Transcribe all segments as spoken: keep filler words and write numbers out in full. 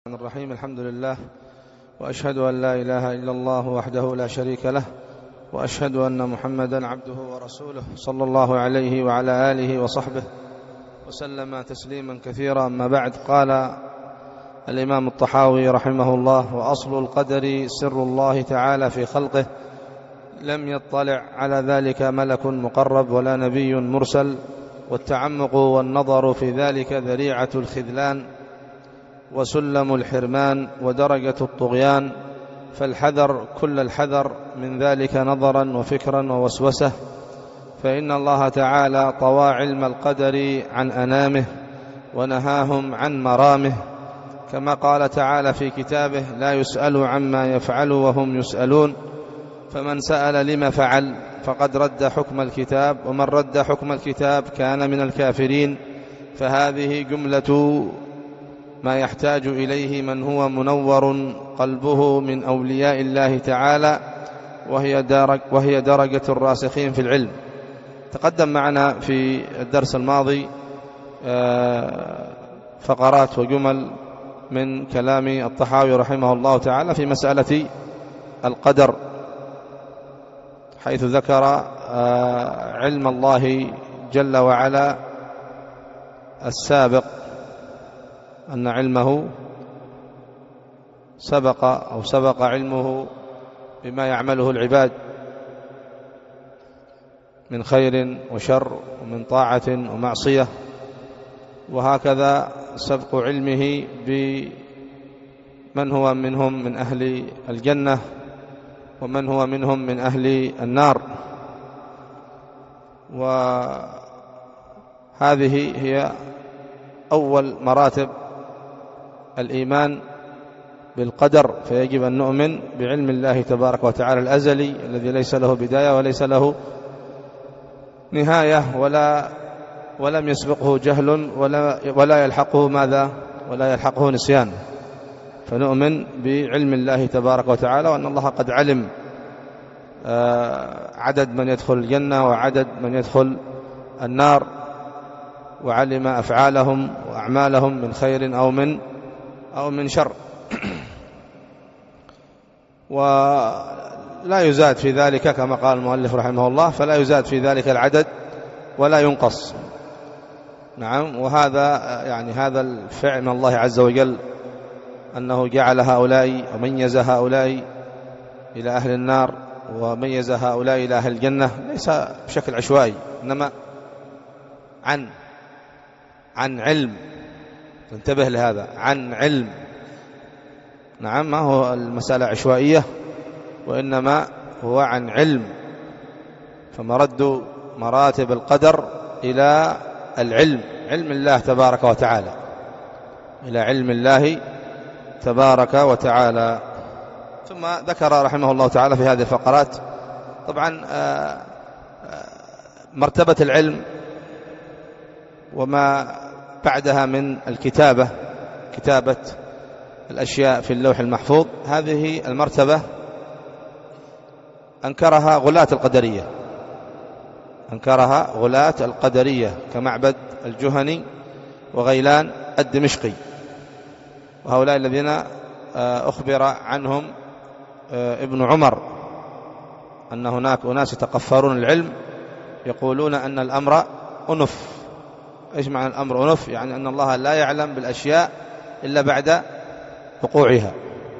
الرحمن الرحيم. الحمد لله، وأشهد أن لا إله إلا الله وحده لا شريك له، وأشهد أن محمدا عبده ورسوله صلى الله عليه وعلى آله وصحبه وسلم تسليما كثيرا. أما بعد، قال الإمام الطحاوي رحمه الله: وأصل القدر سر الله تعالى في خلقه، لم يطلع على ذلك ملك مقرب ولا نبي مرسل، والتعمق والنظر في ذلك ذريعة الخذلان وسلم الحرمان ودرجة الطغيان، فالحذر كل الحذر من ذلك نظرا وفكرا ووسوسة، فإن الله تعالى طوى علم القدر عن أنامه ونهاهم عن مرامه، كما قال تعالى في كتابه: لا يسأل عما يفعل وهم يسألون، فمن سأل لما فعل فقد رد حكم الكتاب، ومن رد حكم الكتاب كان من الكافرين. فهذه جملة ما يحتاج إليه من هو منور قلبه من أولياء الله تعالى، وهي, درج وهي درجة الراسخين في العلم. تقدم معنا في الدرس الماضي فقرات وجمل من كلام الطحاوي رحمه الله تعالى في مسألة القدر، حيث ذكر علم الله جل وعلا السابق، أن علمه سبق أو سبق علمه بما يعمله العباد من خير وشر ومن طاعة ومعصية، وهكذا سبق علمه بمن هو منهم من أهل الجنة ومن هو منهم من أهل النار. وهذه هي أول مراتب الإيمان بالقدر، فيجب أن نؤمن بعلم الله تبارك وتعالى الأزلي الذي ليس له بداية وليس له نهاية، ولا ولم يسبقه جهل ولا ولا يلحقه ماذا ولا يلحقه نسيان. فنؤمن بعلم الله تبارك وتعالى، وأن الله قد علم عدد من يدخل الجنة وعدد من يدخل النار، وعلم أفعالهم وأعمالهم من خير أو من أو من شر. ولا يزاد في ذلك كما قال المؤلف رحمه الله، فلا يزاد في ذلك العدد ولا ينقص. نعم، وهذا يعني هذا الفعل من الله عز وجل، أنه جعل هؤلاء وميز هؤلاء إلى أهل النار وميز هؤلاء إلى أهل الجنة، ليس بشكل عشوائي، إنما عن عن علم. انتبه لهذا، عن علم. نعم، ما هو المسألة عشوائية، وإنما هو عن علم. فمرد مراتب القدر إلى العلم، علم الله تبارك وتعالى، إلى علم الله تبارك وتعالى. ثم ذكر رحمه الله تعالى في هذه الفقرات طبعا مرتبة العلم وما بعدها من الكتابة، كتابة الأشياء في اللوح المحفوظ. هذه المرتبة أنكرها غلاة القدرية، أنكرها غلاة القدرية كمعبد الجهني وغيلان الدمشقي، وهؤلاء الذين أخبر عنهم ابن عمر أن هناك أناس يتقفرون العلم يقولون أن الأمر أنف. إيش معنى الأمر أنف؟ يعني أن الله لا يعلم بالأشياء إلا بعد وقوعها.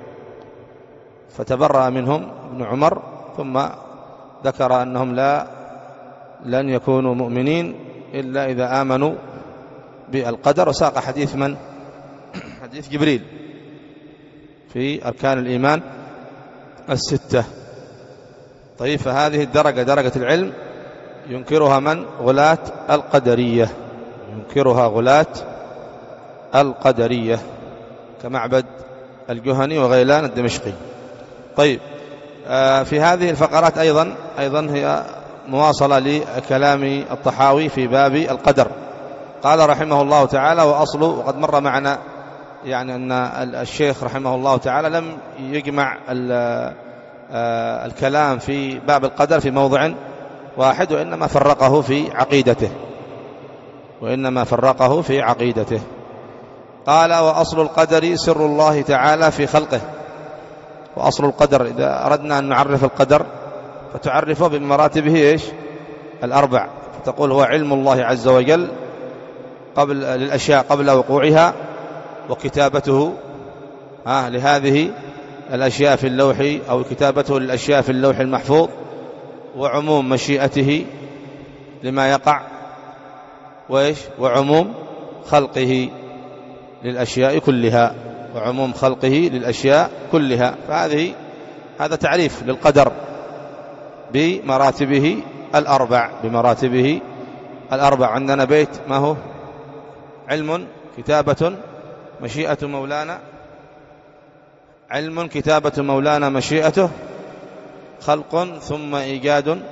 فتبرأ منهم ابن عمر، ثم ذكر أنهم لا لن يكونوا مؤمنين إلا إذا آمنوا بالقدر، وساق حديث من؟ حديث جبريل في أركان الإيمان الستة. طيب، فهذه الدرجة درجة العلم ينكرها من؟ غلاة القدرية، ينكرها غلاة القدرية كمعبد الجهني وغيلان الدمشقي. طيب، في هذه الفقرات أيضا أيضا هي مواصلة لكلام الطحاوي في باب القدر. قال رحمه الله تعالى: وأصله، وقد مر معنا يعني أن الشيخ رحمه الله تعالى لم يجمع الكلام في باب القدر في موضع واحد، وإنما فرقه في عقيدته وإنما فرقه في عقيدته قال وأصل القدر سر الله تعالى في خلقه. وأصل القدر إذا أردنا أن نعرف القدر فتعرفه بمراتبه إيش؟ الأربع. فتقول هو علم الله عز وجل قبل للأشياء قبل وقوعها، وكتابته آه لهذه الأشياء في اللوح، أو كتابته للأشياء في اللوح المحفوظ، وعموم مشيئته لما يقع، وإيش؟ وعموم خلقه للأشياء كلها، وعموم خلقه للأشياء كلها. فهذه هذا تعريف للقدر بمراتبه الأربع، بمراتبه الأربع. عندنا بيت ما هو؟ علم، كتابة، مشيئة مولانا، علم، كتابة مولانا، مشيئته، خلق ثم إيجاد،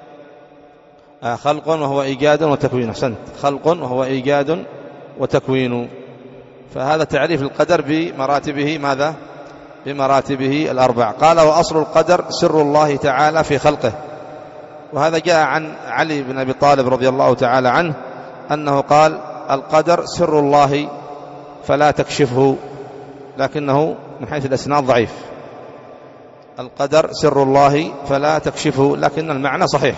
آه خلق وهو إيجاد وتكوين. أحسنت، خلق وهو إيجاد وتكوين. فهذا تعريف القدر بمراتبه ماذا؟ بمراتبه الأربع. قال وأصل القدر سر الله تعالى في خلقه. وهذا جاء عن علي بن أبي طالب رضي الله تعالى عنه أنه قال القدر سر الله فلا تكشفه، لكنه من حيث الإسناد ضعيف. القدر سر الله فلا تكشفه، لكن المعنى صحيح،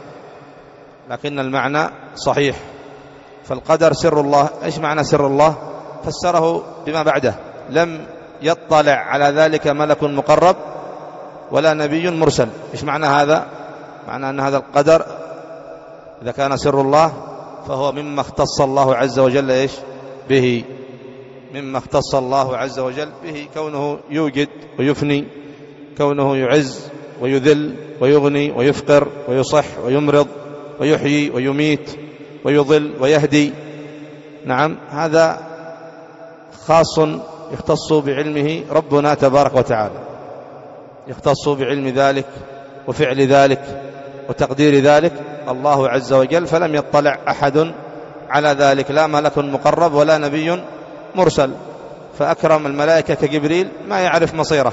لكن المعنى صحيح. فالقدر سر الله. إيش معنى سر الله؟ فسره بما بعده: لم يطلع على ذلك ملك مقرب ولا نبي مرسل. إيش معنى هذا؟ معنى أن هذا القدر إذا كان سر الله فهو مما اختص الله عز وجل إيش به، مما اختص الله عز وجل به، كونه يوجد ويفني، كونه يعز ويذل ويغني ويفقر ويصح ويمرض ويحيي ويميت ويضل ويهدي. نعم، هذا خاص يختص بعلمه ربنا تبارك وتعالى، يختص بعلم ذلك وفعل ذلك وتقدير ذلك الله عز وجل، فلم يطلع أحد على ذلك، لا ملك مقرب ولا نبي مرسل. فأكرم الملائكة كجبريل ما يعرف مصيره،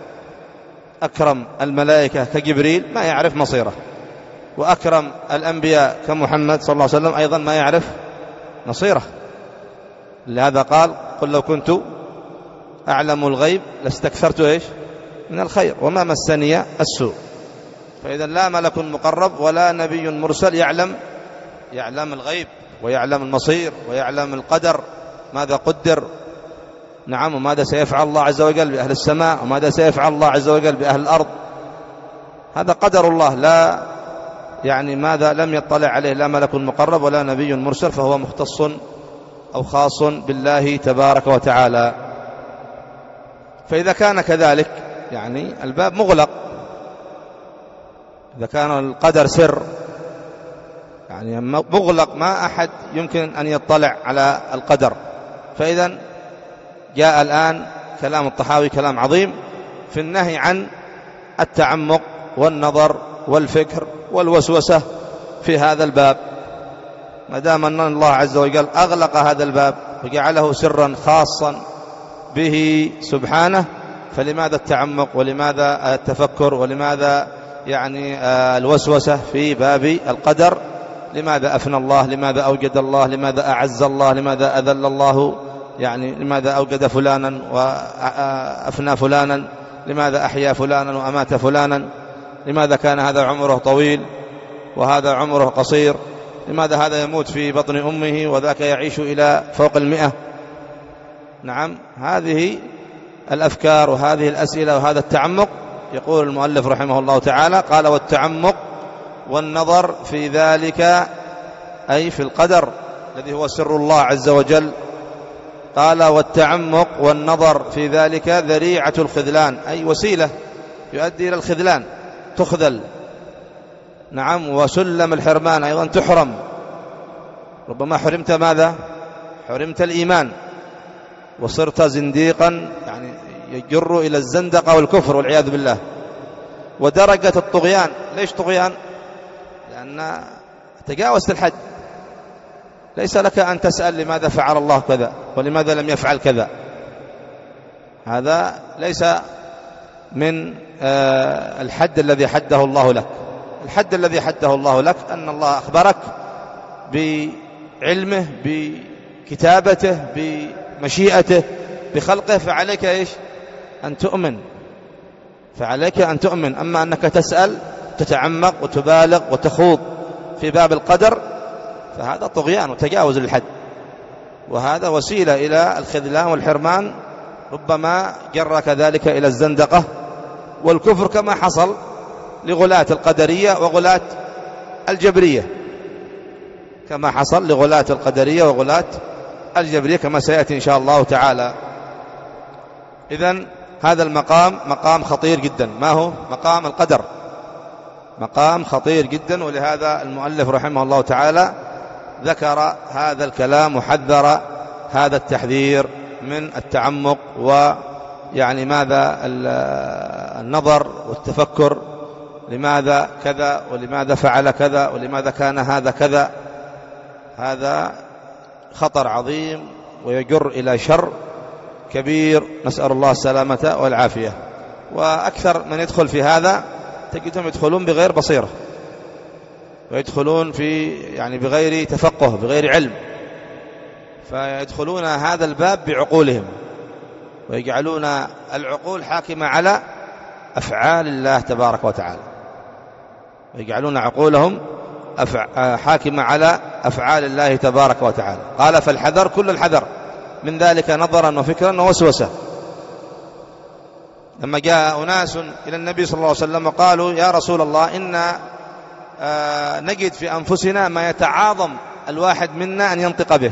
أكرم الملائكة كجبريل ما يعرف مصيره، وأكرم الأنبياء كمحمد صلى الله عليه وسلم أيضا ما يعرف مصيره. لهذا قال قل لو كنت أعلم الغيب لاستكثرت إيش من الخير وما مسني السوء. فإذا لا ملك مقرب ولا نبي مرسل يعلم يعلم الغيب ويعلم المصير ويعلم القدر، ماذا قدر، نعم، وماذا سيفعل الله عز وجل بأهل السماء، وماذا سيفعل الله عز وجل بأهل الأرض. هذا قدر الله، لا يعني ماذا لم يطلع عليه لا ملك مقرب ولا نبي مرسل، فهو مختص أو خاص بالله تبارك وتعالى. فإذا كان كذلك يعني الباب مغلق. إذا كان القدر سر يعني مغلق، ما أحد يمكن أن يطلع على القدر. فإذا جاء الآن كلام الطحاوي كلام عظيم في النهي عن التعمق والنظر والفكر والوسوسة في هذا الباب، ما دام أن الله عز وجل أغلق هذا الباب وجعله سرا خاصا به سبحانه، فلماذا التعمق ولماذا التفكر ولماذا يعني الوسوسة في باب القدر؟ لماذا أفنى الله؟ لماذا أوجد الله؟ لماذا أعز الله؟ لماذا أذل الله؟ يعني لماذا أوجد فلانا وأفنى فلانا؟ لماذا أحيا فلانا وأمات فلانا؟ لماذا كان هذا عمره طويل وهذا عمره قصير؟ لماذا هذا يموت في بطن أمه وذاك يعيش إلى فوق المئة؟ نعم، هذه الأفكار وهذه الأسئلة وهذا التعمق. يقول المؤلف رحمه الله تعالى قال والتعمق والنظر في ذلك أي في القدر الذي هو سر الله عز وجل. قال والتعمق والنظر في ذلك ذريعة الخذلان، أي وسيلة يؤدي إلى الخذلان، تخذل. نعم، وسلم الحرمان أيضا تحرم. ربما حرمت ماذا؟ حرمت الإيمان وصرت زنديقا، يعني يجر إلى الزندقة والكفر والعياذ بالله. ودرجة الطغيان، ليش طغيان؟ لأن تجاوزت الحد، ليس لك أن تسأل لماذا فعل الله كذا ولماذا لم يفعل كذا. هذا ليس من الحد الذي حده الله لك. الحد الذي حده الله لك أن الله أخبرك بعلمه بكتابته بمشيئته بخلقه، فعليك إيش؟ أن تؤمن، فعليك أن تؤمن. أما أنك تسأل تتعمق وتبالغ وتخوض في باب القدر فهذا طغيان وتجاوز للحد، وهذا وسيلة إلى الخذلان والحرمان، ربما جر كذلك إلى الزندقة والكفر، كما حصل لغلاة القدرية وغلاة الجبرية، كما حصل لغلاة القدرية وغلاة الجبرية كما سيأتي إن شاء الله تعالى. إذن هذا المقام مقام خطير جدا. ما هو؟ مقام القدر، مقام خطير جدا، ولهذا المؤلف رحمه الله تعالى ذكر هذا الكلام وحذر هذا التحذير من التعمق ويعني ماذا النظر والتفكر، لماذا كذا ولماذا فعل كذا ولماذا كان هذا كذا. هذا خطر عظيم ويجر إلى شر كبير، نسأل الله السلامة والعافية. وأكثر من يدخل في هذا تجدهم يدخلون بغير بصيرة، ويدخلون في يعني بغير تفقه بغير علم، فيدخلون هذا الباب بعقولهم ويجعلون العقول حاكمة على أفعال الله تبارك وتعالى، ويجعلون عقولهم حاكمة على أفعال الله تبارك وتعالى. قال فالحذر كل الحذر من ذلك نظرا وفكرا ووسوسة. لما جاء أناس إلى النبي صلى الله عليه وسلم وقالوا يا رسول الله إنا آه نجد في أنفسنا ما يتعاظم الواحد منا أن ينطق به،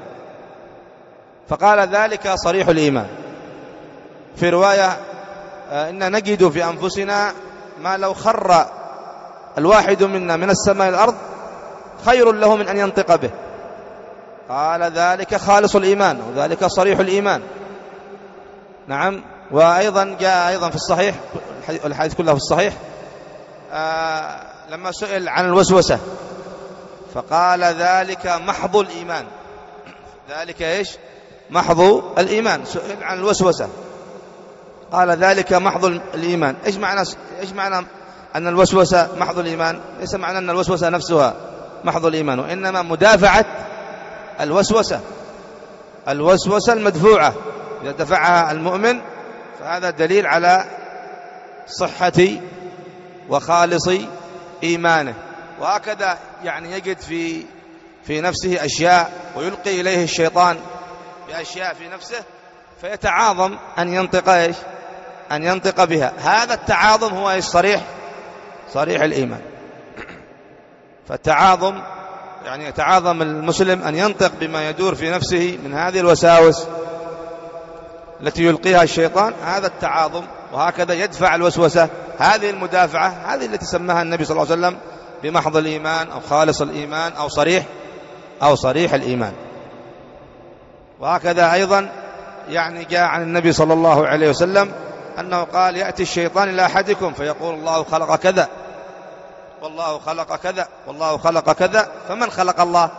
فقال ذلك صريح الإيمان. في رواية آه إن نجد في أنفسنا ما لو خر الواحد منا من السماء الأرض خير له من أن ينطق به، قال ذلك خالص الإيمان وذلك صريح الإيمان. نعم. وأيضا جاء أيضا في الصحيح، الحديث كله في الصحيح، آه لما سئل عن الوسوسة فقال ذلك محض الإيمان. ذلك إيش؟ محض الإيمان. سئل عن الوسوسة قال ذلك محض الإيمان. إيش معنى إيش معنى أن الوسوسة محض الإيمان؟ ليس معنى أن الوسوسة نفسها محض الإيمان، وإنما مدافعة الوسوسة، الوسوسة المدفوعة إذا دفعها المؤمن فهذا دليل على صحة وخالص إيمانه. وهكذا يعني يجد في في نفسه أشياء ويلقي إليه الشيطان بأشياء في نفسه فيتعاظم أن ينطق إيش؟ أن ينطق بها. هذا التعاظم هو إيش؟ صريح صريح الإيمان. فالتعاظم يعني يتعاظم المسلم أن ينطق بما يدور في نفسه من هذه الوساوس التي يلقيها الشيطان، هذا التعاظم. وهكذا يدفع الوسوسة، هذه المدافعة هذه التي سماها النبي صلى الله عليه وسلم بمحض الإيمان أو خالص الإيمان أو صريح أو صريح الإيمان. وهكذا أيضا يعني جاء عن النبي صلى الله عليه وسلم أنه قال يأتي الشيطان إلى أحدكم فيقول الله خلق كذا والله خلق كذا والله خلق كذا، فمن خلق الله؟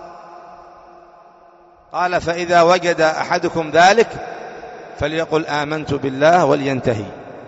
قال فإذا وجد أحدكم ذلك فليقل آمنت بالله ولينتهي.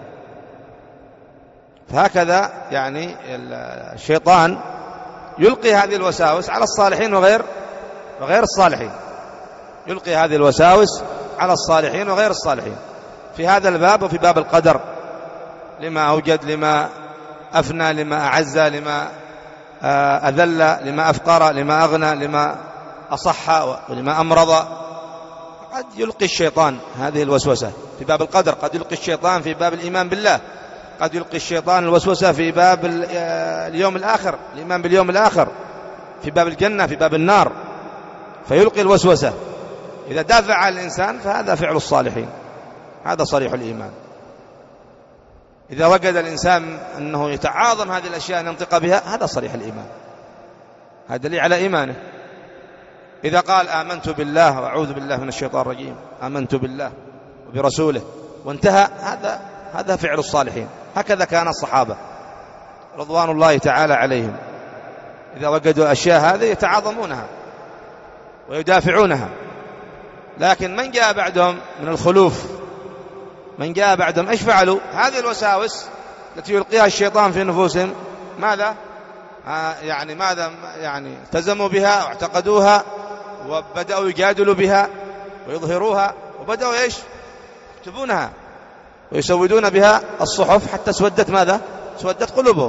فهكذا يعني الشيطان يلقي هذه الوساوس على الصالحين وغير وغير الصالحين، يلقي هذه الوساوس على الصالحين وغير الصالحين في هذا الباب وفي باب القدر، لما أوجد، لما أفنى، لما أعز، لما أذل، لما أفقر، لما أغنى، لما أصح، ولما أمرض. قد يلقي الشيطان هذه الوسوسة في باب القدر، قد يلقي الشيطان في باب الإيمان بالله، قد يلقي الشيطان الوسوسة في باب اليوم الآخر، الإيمان باليوم الآخر، في باب الجنة، في باب النار، فيلقي الوسوسة. إذا دافع الإنسان فهذا فعل الصالحين، هذا صريح الإيمان. إذا وجد الإنسان أنه يتعاظم هذه الأشياء أن ينطق بها، هذا صريح الإيمان، هذا دليل على إيمانه. إذا قال آمنت بالله وأعوذ بالله من الشيطان الرجيم، آمنت بالله وبرسوله وانتهى، هذا هذا فعل الصالحين. هكذا كان الصحابة رضوان الله تعالى عليهم، إذا وجدوا أشياء هذه يتعاظمونها ويدافعونها. لكن من جاء بعدهم من الخلوف، من جاء بعدهم ايش فعلوا؟ هذه الوساوس التي يلقيها الشيطان في نفوسهم ماذا آه يعني ماذا يعني التزموا بها واعتقدوها وبدأوا يجادلوا بها ويظهروها، وبدأوا إيش يكتبونها ويسودون بها الصحف حتى سودت ماذا؟ سودت قلوبهم،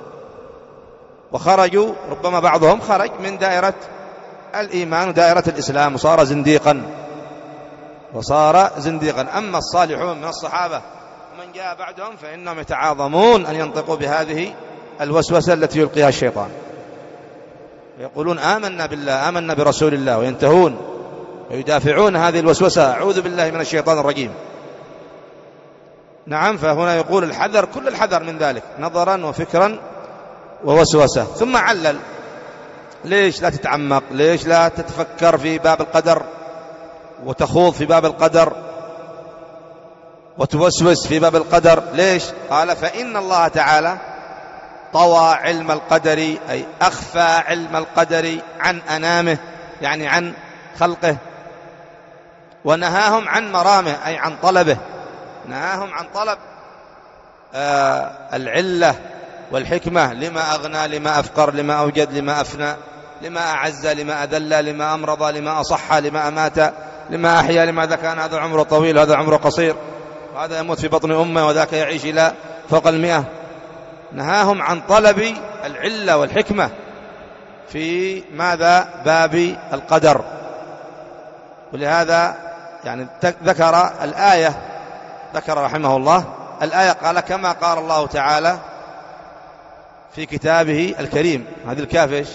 وخرجوا ربما بعضهم خرج من دائرة الإيمان ودائرة الإسلام وصار زنديقا وصار زنديقا. أما الصالحون من الصحابة ومن جاء بعدهم فإنهم يتعاظمون أن ينطقوا بهذه الوسوسة التي يلقيها الشيطان، يقولون آمنا بالله آمنا برسول الله، وينتهون ويدافعون هذه الوسوسة، أعوذ بالله من الشيطان الرجيم. نعم، فهنا يقول الحذر كل الحذر من ذلك نظرا وفكرا ووسوسة. ثم علل ليش لا تتعمق، ليش لا تتفكر في باب القدر وتخوض في باب القدر وتوسوس في باب القدر، ليش؟ قال فإن الله تعالى طوى علم القدر، أي أخفى علم القدر عن أنامه، يعني عن خلقه، ونهاهم عن مرامه، أي عن طلبه، نهاهم عن طلب آه العلة والحكمة، لما أغنى لما أفقر لما أوجد لما أفنى لما أعز لما أذل لما أمرض لما أصح لما أمات لما أحيا لماذا كان هذا عمره طويل وهذا عمره قصير، وهذا يموت في بطن أمه وذاك يعيش إلى فوق المئة. نهاهم عن طلب العلة والحكمة في ماذا؟ باب القدر. ولهذا يعني ذكر الآية، ذكر رحمه الله الآية، قال كما قال الله تعالى في كتابه الكريم. هذه الكاف إيش؟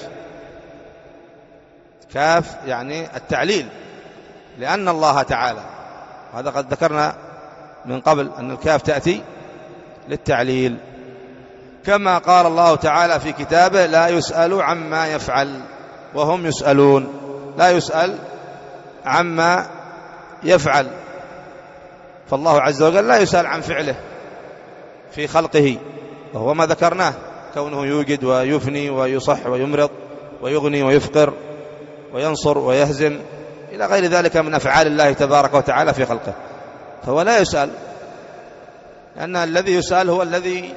كاف يعني التعليل، لأن الله تعالى، وهذا قد ذكرنا من قبل أن الكاف تأتي للتعليل. كما قال الله تعالى في كتابه لا يسأل عما يفعل وهم يسألون، لا يسأل عما يفعل، فالله عز وجل لا يسأل عن فعله في خلقه، وهو ما ذكرناه، كونه يوجد ويفني ويصح ويمرض ويغني ويفقر وينصر ويهزم إلى غير ذلك من أفعال الله تبارك وتعالى في خلقه، فهو لا يسأل، لأن الذي يسأل هو الذي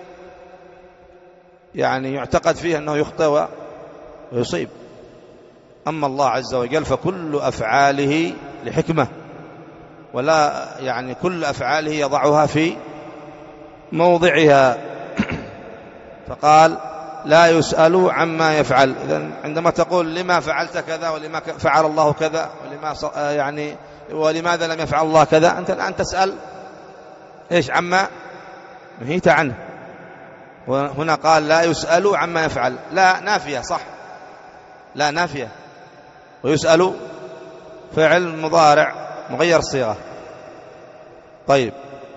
يعني يعتقد فيه أنه يخطئ ويصيب. أما الله عز وجل فكل أفعاله لحكمة، ولا يعني كل أفعاله يضعها في موضعها. فقال لا يسأل عما يفعل. إذن عندما تقول لما فعلت كذا ولما فعل الله كذا ولما يعني ولماذا لم يفعل الله كذا، أنت الآن تسأل إيش؟ عما نهيت عنه. وهنا قال لا يسأل عما يفعل، لا نافية، صح، لا نافية، ويسأل فعل مضارع مغير الصيغة. طيب،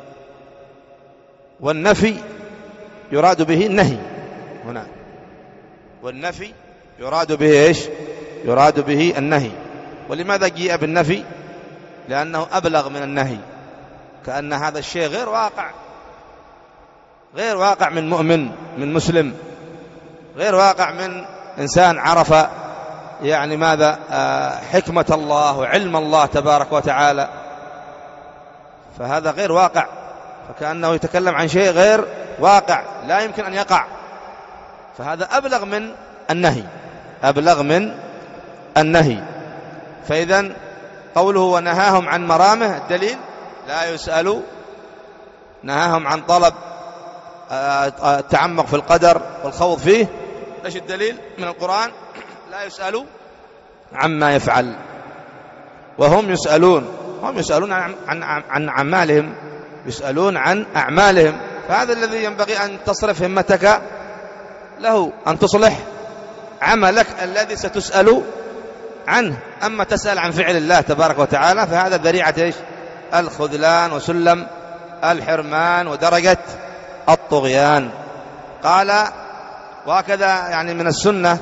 والنفي يراد به النهي هنا، والنفي يراد به إيش؟ يراد به النهي. ولماذا جيء بالنفي؟ لأنه أبلغ من النهي، كأن هذا الشيء غير واقع، غير واقع من مؤمن من مسلم، غير واقع من إنسان عرف يعني ماذا حكمة الله وعلم الله تبارك وتعالى، فهذا غير واقع، فكأنه يتكلم عن شيء غير واقع لا يمكن أن يقع، فهذا أبلغ من النهي، أبلغ من النهي. فإذن قوله ونهاهم عن مرامه، الدليل لا يسأل، نهاهم عن طلب التعمق في القدر والخوض فيه. ليش الدليل من القرآن؟ لا يسأل عما يفعل وهم يسألون، هم يسألون عن, عن, عن أعمالهم، يسألون عن أعمالهم، فهذا الذي ينبغي أن تصرف همتك له، أن تصلح عملك الذي ستسأل عنه. أما تسأل عن فعل الله تبارك وتعالى فهذا ذريعة إيش؟ الخذلان وسلم الحرمان ودرجة الطغيان. قال وهكذا يعني من السنة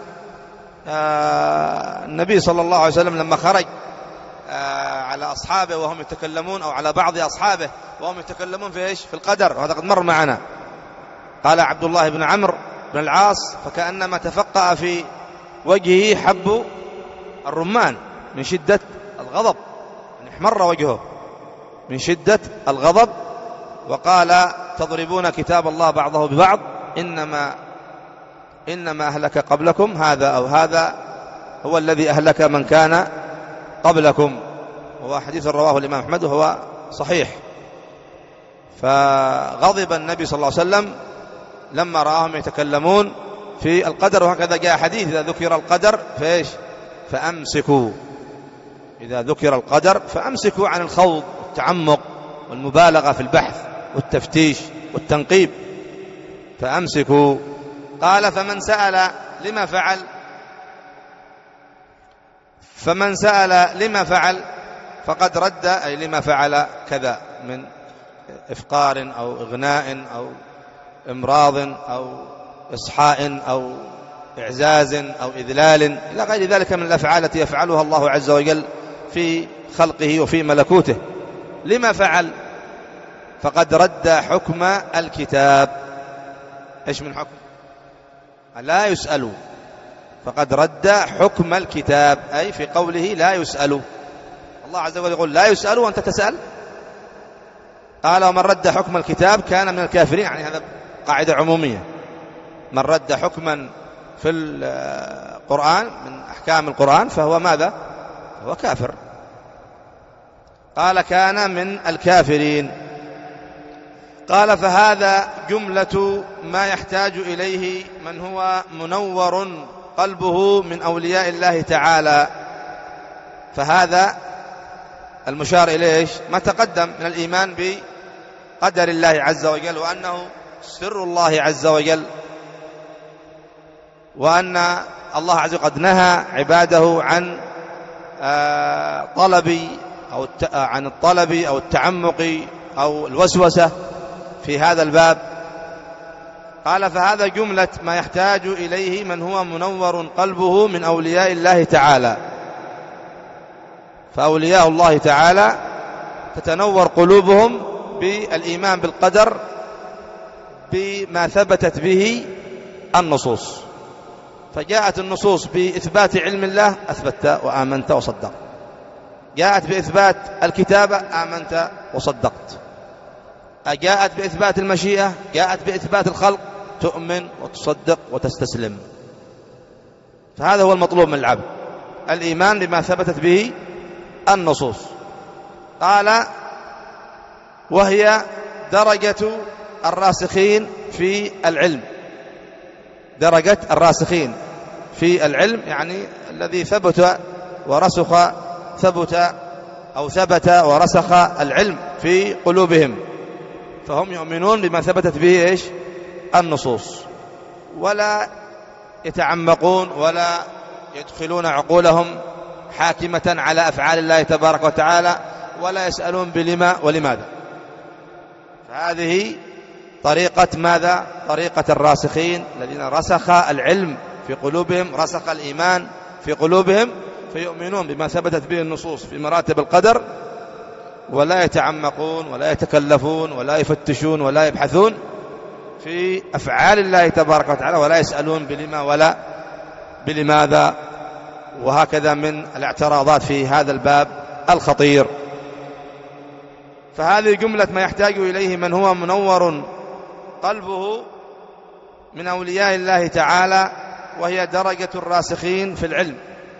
آه النبي صلى الله عليه وسلم لما خرج آه على أصحابه وهم يتكلمون، أو على بعض أصحابه وهم يتكلمون في إيش؟ في القدر، وهذا قد مر معنا. قال عبد الله بن عمرو بن العاص فكأنما تفقأ في وجهه حب الرمان من شدة الغضب، يعني احمر وجهه من شدة الغضب، وقال تضربون كتاب الله بعضه ببعض، إنما إنما أهلك قبلكم هذا، أو هذا هو الذي أهلك من كان قبلكم. وهو حديث رواه الإمام أحمد وهو صحيح. فغضب النبي صلى الله عليه وسلم لما رآهم يتكلمون في القدر، وهكذا جاء حديث إذا ذكر القدر فإيش فأمسكوا، إذا ذكر القدر فأمسكوا عن الخوض والتعمق والمبالغة في البحث والتفتيش والتنقيب، فأمسكوا. قال فمن سأل لما فعل فمن سأل لما فعل فقد رد، أي لما فعل كذا من إفقار أو إغناء أو إمراض أو إصحاء أو إعزاز أو إذلال إلى غير ذلك من الأفعال التي يفعلها الله عز وجل في خلقه وفي ملكوته. لما فعل فقد رد حكم الكتاب. إيش من حكم؟ لا يسأل، فقد رد حكم الكتاب، أي في قوله لا يسأل. الله عز وجل يقول لا يسأل وأنت تسأل. قال ومن رد حكم الكتاب كان من الكافرين، يعني هذا قاعدة عمومية، من رد حكما في القرآن من أحكام القرآن فهو ماذا؟ هو كافر. قال كان من الكافرين. قال فهذا جملة ما يحتاج إليه من هو منور قلبه من أولياء الله تعالى. فهذا المشار إليه ما تقدم من الإيمان بقدر الله عز وجل، وأنه سر الله عز وجل، وأن الله عز وجل قد نهى عباده عن طلب أو عن الطلب أو التعمق أو الوسوسة في هذا الباب. قال فهذا جملة ما يحتاج إليه من هو منور قلبه من أولياء الله تعالى. فأولياء الله تعالى تتنور قلوبهم بالإيمان بالقدر بما ثبتت به النصوص. فجاءت النصوص بإثبات علم الله أثبتت وآمنت وصدقت، جاءت بإثبات الكتابة آمنت وصدقت، جاءت بإثبات المشيئة، جاءت بإثبات الخلق تؤمن وتصدق وتستسلم. فهذا هو المطلوب من العبد، الإيمان بما ثبتت به النصوص. قال وهي درجة الراسخين في العلم، درجة الراسخين في العلم يعني الذي ثبت ورسخ ثبت أو ثبت ورسخ العلم في قلوبهم، فهم يؤمنون بما ثبتت به إيش النصوص، ولا يتعمقون ولا يدخلون عقولهم حاكمة على أفعال الله تبارك وتعالى، ولا يسألون بلما ولماذا. فهذه طريقة ماذا؟ طريقة الراسخين الذين رسخ العلم في قلوبهم، رسخ الإيمان في قلوبهم، فيؤمنون بما ثبتت به النصوص في مراتب القدر، ولا يتعمقون ولا يتكلفون ولا يفتشون ولا يبحثون في أفعال الله تبارك وتعالى، ولا يسألون بلما ولا بلماذا. وهكذا من الاعتراضات في هذا الباب الخطير. فهذه جملة ما يحتاج إليه من هو منور قلبه من أولياء الله تعالى، وهي درجة الراسخين في العلم.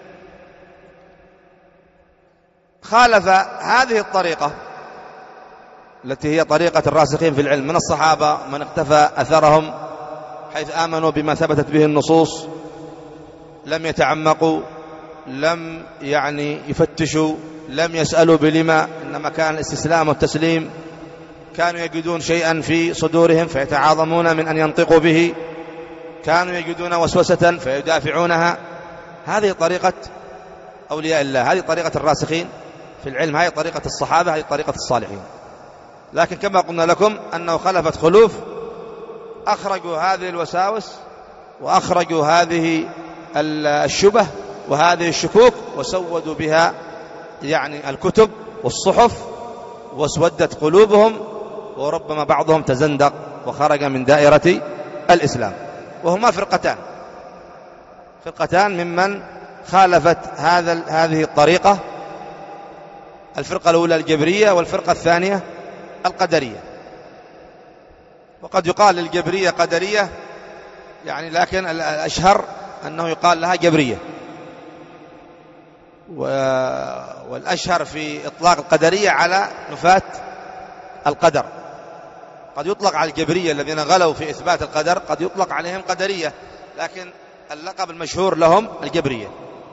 خالف هذه الطريقة التي هي طريقة الراسخين في العلم من الصحابة من اقتفى أثرهم، حيث آمنوا بما ثبتت به النصوص، لم يتعمقوا، لم يعني يفتشوا، لم يسألوا بلما، إنما كان الاستسلام والتسليم. كانوا يجدون شيئا في صدورهم فيتعاظمون من أن ينطقوا به، كانوا يجدون وسوسة فيدافعونها. هذه طريقة أولياء الله، هذه طريقة الراسخين في العلم، هذه طريقة الصحابة، هذه طريقة الصالحين. لكن كما قلنا لكم أنه خلفت خلوف، أخرجوا هذه الوساوس وأخرجوا هذه الشبه وهذه الشكوك، وسودوا بها يعني الكتب والصحف، واسودت قلوبهم، وربما بعضهم تزندق وخرج من دائرة الإسلام. وهما فرقتان، فرقتان ممن خالفت هذا هذه الطريقة. الفرقة الأولى الجبرية، والفرقة الثانية القدرية. وقد يقال للجبرية قدرية يعني، لكن الأشهر أنه يقال لها جبرية. والأشهر في إطلاق القدرية على نفاة القدر. قد يطلق على الجبرية الذين غلوا في إثبات القدر، قد يطلق عليهم قدرية، لكن اللقب المشهور لهم الجبرية.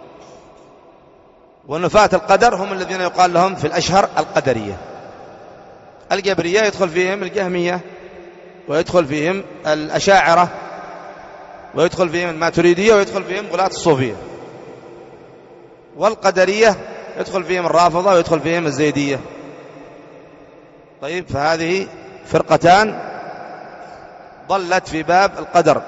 ونفاة القدر هم الذين يقال لهم في الأشهر القدرية. الجبرية يدخل فيهم الجهمية، ويدخل فيهم الأشاعرة، ويدخل فيهم الماتريدية، ويدخل فيهم غلاة الصوفية. والقدرية يدخل فيهم الرافضة، ويدخل فيهم الزيدية. طيب، فهذه فرقتان ضلت في باب القدر.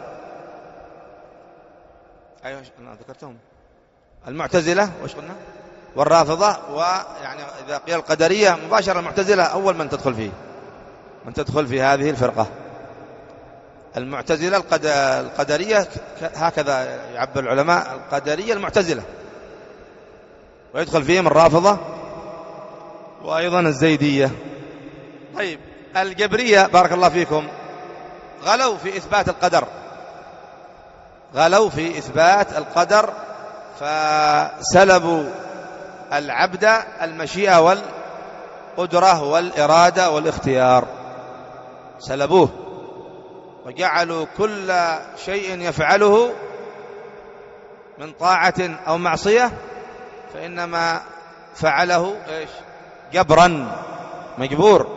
أيوة أنا ذكرتهم، المعتزلة وش قلنا، والرافضة. ويعني إذا قيل القدرية مباشرة المعتزلة أول من تدخل فيه، من تدخل في هذه الفرقة. المعتزلة القدرية هكذا يعبر العلماء، القدرية المعتزلة، ويدخل فيهم الرافضة وأيضا الزيدية. طيب، الجبرية بارك الله فيكم غلوا في إثبات القدر، غلوا في إثبات القدر، فسلبوا العبد المشيئة والقدرة والإرادة والاختيار، سلبوه وجعلوا كل شيء يفعله من طاعة أو معصية فإنما فعله إيش؟ جبرا، مجبور.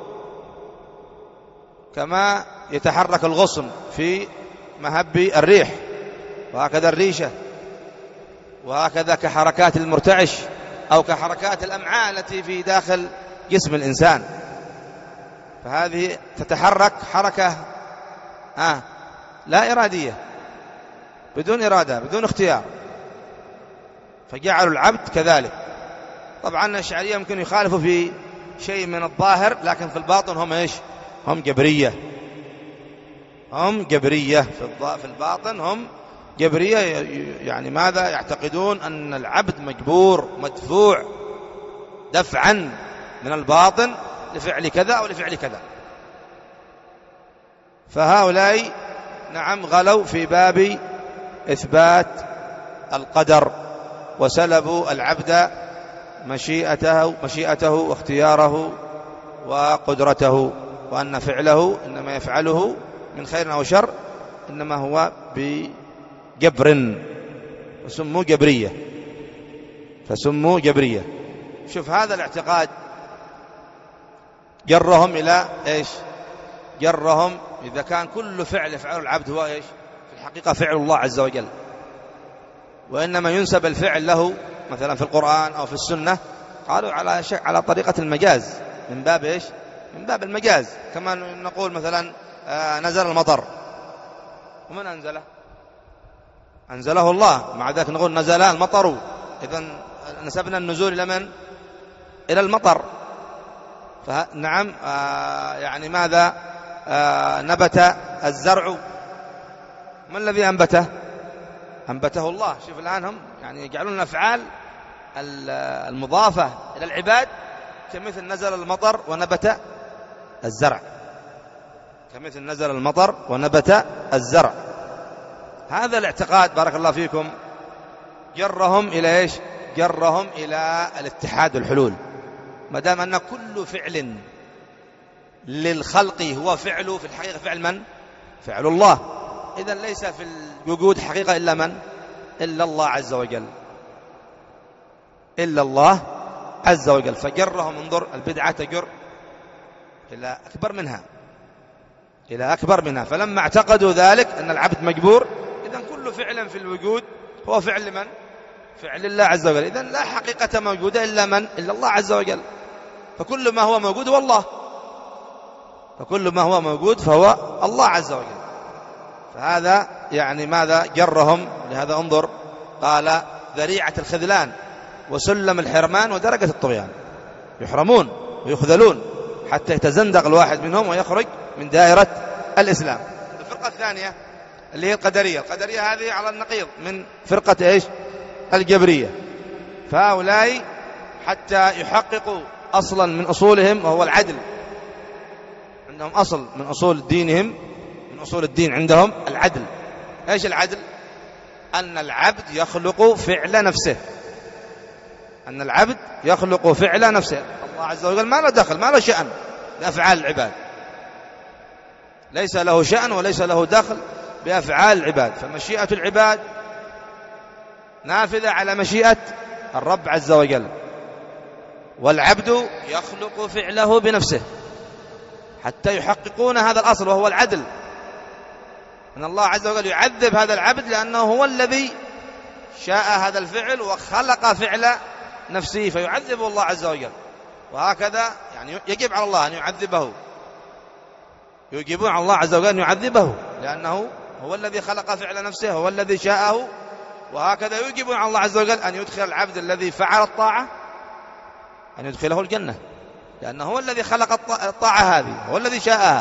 كما يتحرك الغصن في مهب الريح، وهكذا الريشة، وهكذا كحركات المرتعش أو كحركات الأمعاء التي في داخل جسم الإنسان، فهذه تتحرك حركة آه لا إرادية، بدون إرادة، بدون اختيار، فجعلوا العبد كذلك. طبعا الأشعرية يمكن يخالفوا في شيء من الظاهر، لكن في الباطن هم إيش؟ هم جبرية، هم جبرية في الباطن، هم جبرية. يعني ماذا يعتقدون؟ أن العبد مجبور مدفوع دفعا من الباطن لفعل كذا أو لفعل كذا. فهؤلاء نعم غلوا في باب إثبات القدر، وسلبوا العبد مشيئته مشيئته واختياره وقدرته، وأن فعله إنما يفعله من خير أو شر إنما هو بجبر، فسموا جبرية، فسموا جبرية. شوف هذا الاعتقاد جرهم إلى إيش؟ جرهم إذا كان كل فعل يفعله العبد هو إيش؟ في الحقيقة فعل الله عز وجل، وإنما ينسب الفعل له مثلا في القرآن أو في السنة، قالوا على شيء على طريقة المجاز، من باب إيش؟ من باب المجاز. كما نقول مثلا آه نزل المطر، ومن أنزله؟ أنزله الله، مع ذلك نقول نزل المطر، إذن نسبنا النزول إلى من؟ إلى المطر. فنعم آه يعني ماذا؟ آه نبت الزرع، من الذي أنبته؟ أنبته الله. شوف الآن هم يعني يجعلون الأفعال المضافة إلى العباد كمثل نزل المطر ونبت الزرع، كمثل نزل المطر ونبت الزرع. هذا الاعتقاد بارك الله فيكم جرهم إلى إيش؟ جرهم إلى الاتحاد والحلول. ما دام أن كل فعل للخلق هو فعله في الحقيقة فعل من؟ فعل الله. إذن ليس في الوجود حقيقة إلا من؟ إلا الله عز وجل، إلا الله عز وجل. فجرهم، انظر البدعة تجر إلى أكبر منها، إلى أكبر منها. فلما اعتقدوا ذلك أن العبد مجبور، إذن كل فعل في الوجود هو فعل لمن؟ فعل الله عز وجل. إذن لا حقيقة موجودة إلا من؟ إلا الله عز وجل. فكل ما هو موجود هو الله، فكل ما هو موجود فهو الله عز وجل. فهذا يعني ماذا؟ جرهم لهذا. انظر قال ذريعة الخذلان وسلم الحرمان ودرجة الطغيان، يحرمون ويخذلون حتى يتزندق الواحد منهم ويخرج من دائرة الإسلام. الفرقة الثانية اللي هي القدرية، القدرية هذه على النقيض من فرقة إيش؟ الجبرية. فهؤلاء حتى يحققوا أصلا من أصولهم وهو العدل، عندهم أصل من أصول دينهم، من أصول الدين عندهم العدل. إيش العدل؟ أن العبد يخلق فعل نفسه، أن العبد يخلق فعل نفسه. الله عز وجل ما له دخل، ما له شأن بأفعال العباد، ليس له شأن وليس له دخل بأفعال العباد، فمشيئة العباد نافذة على مشيئة الرب عز وجل، والعبد يخلق فعله بنفسه حتى يحققون هذا الأصل وهو العدل، أن الله عز وجل يعذب هذا العبد لأنه هو الذي شاء هذا الفعل وخلق فعل نفسه فيعذبه الله عز وجل. وهكذا يعني يجب على الله أن يعذبه، يجيبون على الله عز وجل أن يعذبه لأنه هو الذي خلق فعل نفسه، هو الذي شاءه. وهكذا يجيبون على الله عز وجل أن يدخل العبد الذي فعل الطاعة أن يدخله الجنة، لأنه هو الذي خلق الطاعة هذه، هو الذي شاءها.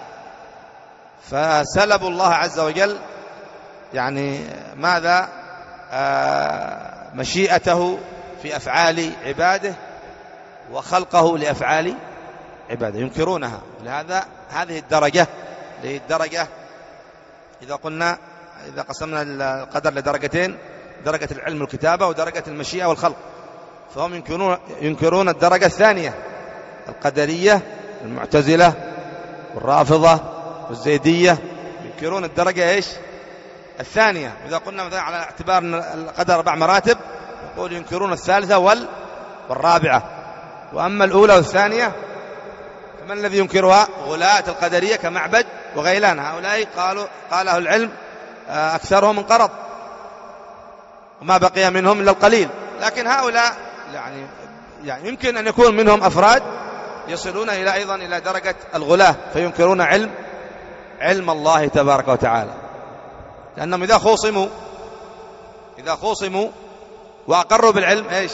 فسلبوا الله عز وجل يعني ماذا آه مشيئته في أفعال عباده وخلقه لأفعال عباده، ينكرونها. لهذا هذه الدرجة اللي هي الدرجة إذا قلنا إذا قسمنا القدر لدرجتين، درجة العلم والكتابة ودرجة المشيئة والخلق، فهم ينكرون ينكرون الدرجة الثانية، القدرية المعتزلة والرافضة والزيدية ينكرون الدرجة إيش الثانية. إذا قلنا مثلا على اعتبار القدر أربع مراتب يقول ينكرون الثالثة وال والرابعة. وأما الأولى والثانية فمن الذي ينكرها؟ غلاة القدرية كمعبد وغيلان، هؤلاء قالوا قاله العلم أكثرهم انقرض وما بقي منهم إلا القليل. لكن هؤلاء يعني يعني يمكن أن يكون منهم أفراد يصلون إلى أيضا إلى درجة الغلاة فينكرون علم علم الله تبارك وتعالى، لأنهم إذا خوصموا إذا خوصموا وأقروا بالعلم إيش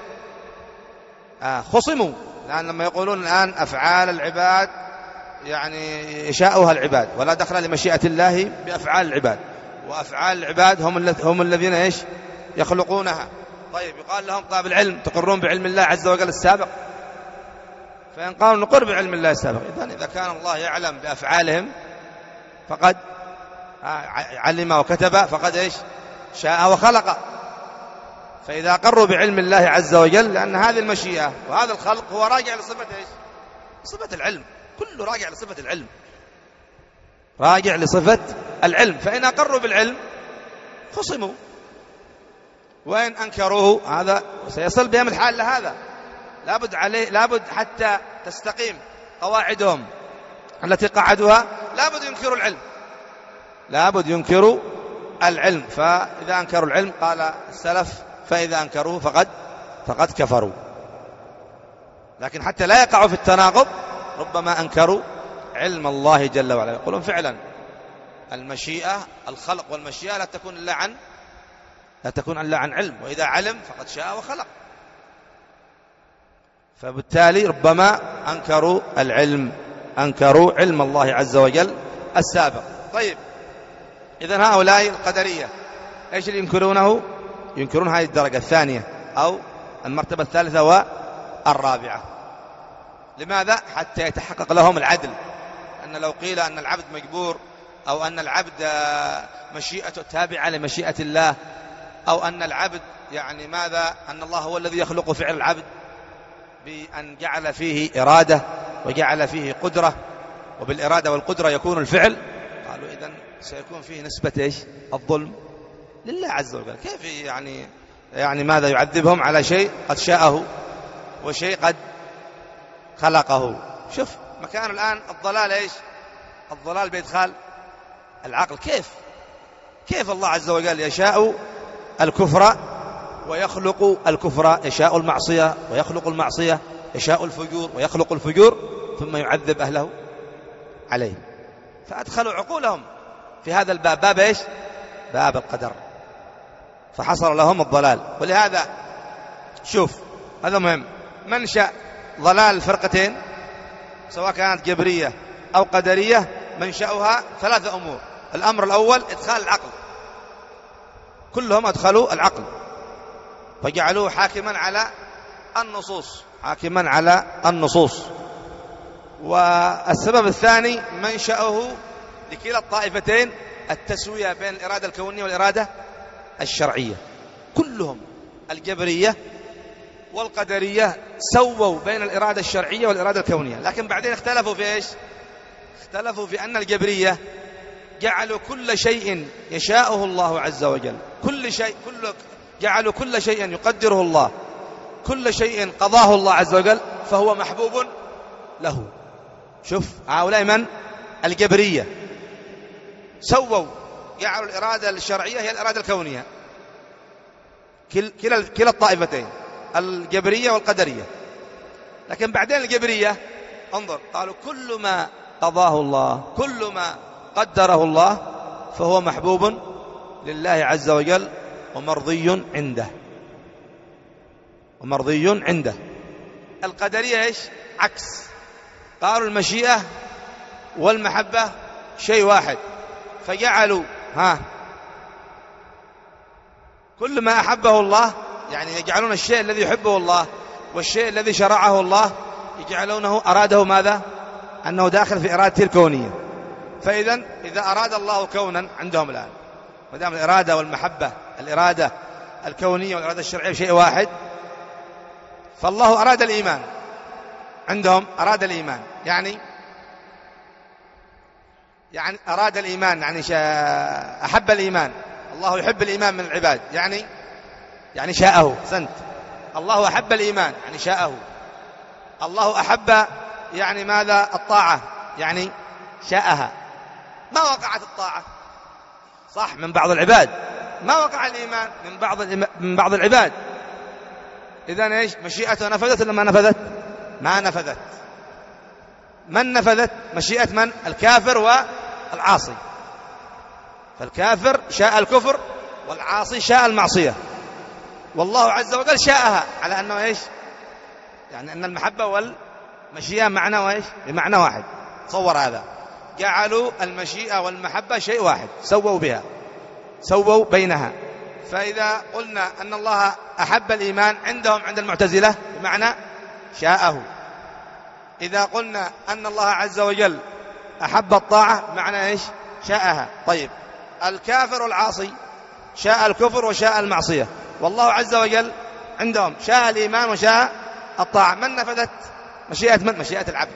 آه خصموا. لأن لما يقولون الآن أفعال العباد يعني يشاءها العباد ولا دخل لمشيئة الله بأفعال العباد، وأفعال العباد هم هم الذين إيش يخلقونها. طيب يقال لهم طيب العلم تقرون بعلم الله عز وجل السابق؟ فإن قالوا نقر بعلم الله السابق، إذن إذا كان الله يعلم بأفعالهم فقد علم وكتب فقد إيش شاء وخلق. فإذا قروا بعلم الله عز وجل لأن هذه المشيئة وهذا الخلق هو راجع لصفة إيش صفة العلم، كله راجع لصفة العلم، راجع لصفة العلم. فإن أقروا بالعلم خصموا، وإن أنكروه هذا سيصل بهم الحال لهذا. لابد عليه لابد حتى تستقيم قواعدهم التي قعدوها لابد ينكروا العلم، لابد ينكروا العلم. فإذا أنكروا العلم قال السلف فإذا أنكروه فقد فقد كفروا. لكن حتى لا يقعوا في التناقض ربما أنكروا علم الله جل وعلا. يقولون فعلا المشيئة الخلق والمشيئة لا تكون إلا عن لا تكون إلا عن علم، وإذا علم فقد شاء وخلق. فبالتالي ربما أنكروا العلم، أنكروا علم الله عز وجل السابق. طيب إذن هؤلاء القدرية إيش اللي ينكرونه؟ ينكرون هذه الدرجة الثانية أو المرتبة الثالثة والرابعة. لماذا؟ حتى يتحقق لهم العدل. أن لو قيل أن العبد مجبور أو أن العبد مشيئته تابعة لمشيئة الله أو أن العبد يعني ماذا أن الله هو الذي يخلق فعل العبد بأن جعل فيه إرادة وجعل فيه قدرة، وبالإرادة والقدرة يكون الفعل، قالوا إذن سيكون فيه نسبة إيش الظلم لله عز وجل. كيف يعني يعني ماذا يعذبهم على شيء قد شاءه وشيء قد خلقه؟ شوف مكان الآن الضلال إيش الضلال بإدخال العقل. كيف كيف الله عز وجل يشاء الكفر ويخلق الكفر، يشاء المعصية ويخلق المعصية، يشاء الفجور ويخلق الفجور، ثم يعذب أهله عليه. فأدخلوا عقولهم في هذا الباب، باب إيش باب القدر، فحصل لهم الضلال. ولهذا شوف هذا مهم، منشأ ضلال الفرقتين سواء كانت جبرية أو قدرية منشأها ثلاثة أمور. الأمر الأول إدخال العقل، كلهم أدخلوا العقل فجعلوه حاكما على النصوص، حاكما على النصوص. والسبب الثاني منشأه لكلا الطائفتين التسوية بين الإرادة الكونية والإرادة الشرعية. كلهم الجبرية والقدرية سووا بين الإرادة الشرعية والإرادة الكونية، لكن بعدين اختلفوا في إيش؟ اختلفوا في أن الجبرية جعلوا كل شيء يشاءه الله عز وجل، كل شيء كل جعلوا كل شيء يقدره الله، كل شيء قضاه الله عز وجل فهو محبوب له. شوف هؤلاء من؟ الجبرية سووا جعلوا الإرادة الشرعية هي الإرادة الكونية، كلا كلا الطائفتين الجبرية والقدرية. لكن بعدين الجبرية انظر قالوا كل ما قضاه الله، كل ما قدره الله فهو محبوب لله عز وجل ومرضي عنده، ومرضي عنده. القدرية ايش؟ عكس، قالوا المشيئة والمحبة شيء واحد، فجعلوا ها كل ما أحبه الله، يعني يجعلون الشيء الذي يحبه الله والشيء الذي شرعه الله يجعلونه أراده ماذا؟ أنه داخل في إرادته الكونية. فإذا إذا أراد الله كونا عندهم الآن، ما دام الإرادة والمحبة الإرادة الكونية والإرادة الشرعية شيء واحد، فالله أراد الإيمان عندهم، أراد الإيمان يعني يعني أراد الإيمان يعني أحب الإيمان، الله يحب الإيمان من العباد يعني يعني شاءه. سنت الله أحب الإيمان يعني شاءه. الله أحب يعني ماذا؟ الطاعة يعني شاءها. ما وقعت الطاعة صح من بعض العباد، ما وقع الإيمان من بعض من بعض العباد. إذن إيش؟ مشيئته نفذت ولا ما نفذت؟ ما نفذت. من نفذت؟ مشيئة من؟ الكافر والعاصي. فالكافر شاء الكفر والعاصي شاء المعصية، والله عز وجل شاءها، على أنه إيش؟ يعني أن المحبة والمشيئة معنى وإيش؟ بمعنى واحد. تصور هذا، جعلوا المشيئة والمحبة شيء واحد، سووا بها، سووا بينها. فإذا قلنا أن الله أحب الإيمان عندهم عند المعتزلة بمعنى شاءه. إذا قلنا أن الله عز وجل أحب الطاعة بمعنى إيش؟ شاءها. طيب الكافر والعاصي شاء الكفر وشاء المعصية، والله عز وجل عندهم شاء الإيمان وشاء الطاعة. من نفذت؟ مشيئة من؟ مشيئة العبد.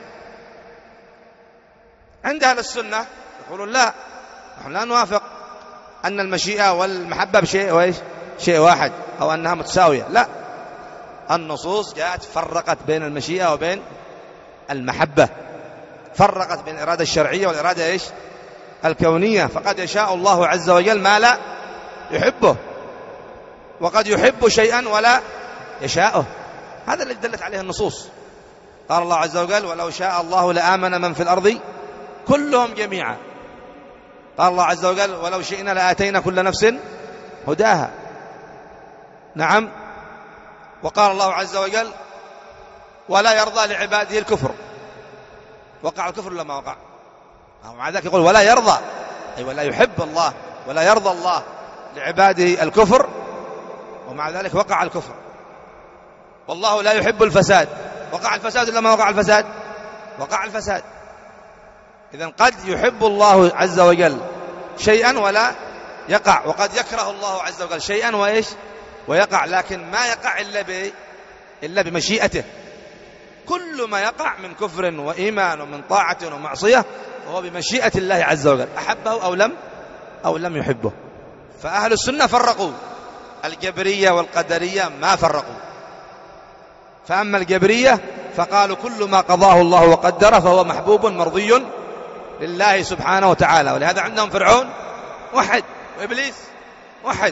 عند أهل السنة يقولون لا، نحن لا نوافق أن المشيئة والمحبة بشيء وإيش؟ شيء واحد، أو أنها متساوية. لا، النصوص جاءت فرقت بين المشيئة وبين المحبة، فرقت بين الإرادة الشرعية والإرادة إيش؟ الكونية. فقد يشاء الله عز وجل ما لا يحبه، وقد يحب شيئا ولا يشاءه. هذا الذي دلت عليه النصوص. قال الله عز وجل ولو شاء الله لآمن من في الأرض كلهم جميعا. قال الله عز وجل ولو شئنا لآتينا كل نفس هداها. نعم. وقال الله عز وجل ولا يرضى لعباده الكفر. وقع الكفر لما وقع، ومع ذلك يقول ولا يرضى، أي ولا يحب الله ولا يرضى الله لعباده الكفر، ومع ذلك وقع الكفر. والله لا يحب الفساد. وقع الفساد لما وقع الفساد، وقع الفساد. إذن قد يحب الله عز وجل شيئا ولا يقع، وقد يكره الله عز وجل شيئا وإيش؟ ويقع. لكن ما يقع إلا ب... إلا بمشيئته. كل ما يقع من كفر وإيمان ومن طاعة ومعصية فهو بمشيئة الله عز وجل، أحبه أو لم أو لم يحبه. فأهل السنة فرقوا، الجبرية والقدرية ما فرقوا. فأما الجبرية فقالوا كل ما قضاه الله وقدره فهو محبوب مرضي لله سبحانه وتعالى. ولهذا عندهم فرعون وحد، وإبليس وحد.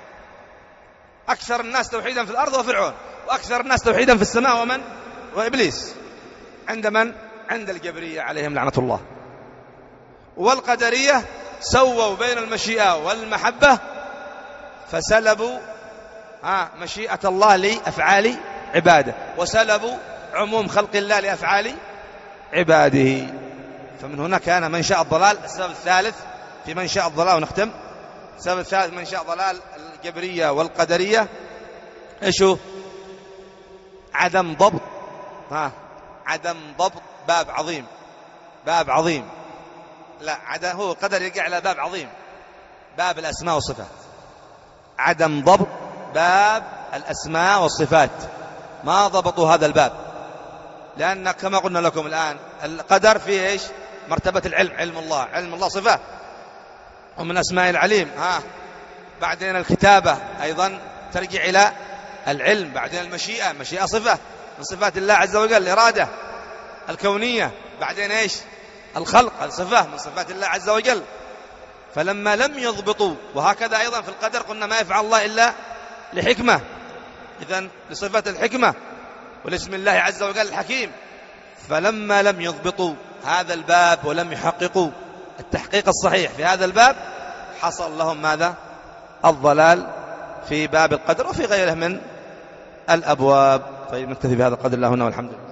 أكثر الناس توحيدا في الأرض وفرعون، وأكثر الناس توحيدا في السماء ومن؟ وإبليس. عند من؟ عند الجبرية عليهم لعنة الله. والقدرية سووا بين المشيئة والمحبة، فسلبوا ها مشيئة الله لأفعال عباده، وسلبوا عموم خلق الله لأفعال عباده. فمن هنا كان منشأ الضلال. السبب الثالث في منشأ الضلال، ونختم، السبب الثالث منشأ ضلال الجبرية والقدرية إيش هو؟ عدم ضبط ها عدم ضبط باب عظيم، باب عظيم. لا، عدم هو قدر يقع على باب عظيم، باب الأسماء والصفات. عدم ضبط باب الأسماء والصفات. ما ضبطوا هذا الباب، لأن كما قلنا لكم الآن القدر فيه إيش؟ مرتبة العلم، علم الله، علم الله صفة ومن أسماء العليم. ها بعدين الكتابة أيضا ترجع إلى العلم. بعدين المشيئة، مشيئة صفة من صفات الله عز وجل، الإرادة الكونية. بعدين إيش؟ الخلق، صفة من صفات الله عز وجل. فلما لم يضبطوا، وهكذا أيضا في القدر قلنا ما يفعل الله إلا لحكمة، إذن لصفة الحكمة والاسم الله عز وجل الحكيم. فلما لم يضبطوا هذا الباب ولم يحققوا التحقيق الصحيح في هذا الباب، حصل لهم ماذا؟ الضلال في باب القدر وفي غيره من الأبواب. طيب نكتفي بهذا القدر الله هنا والحمد لله.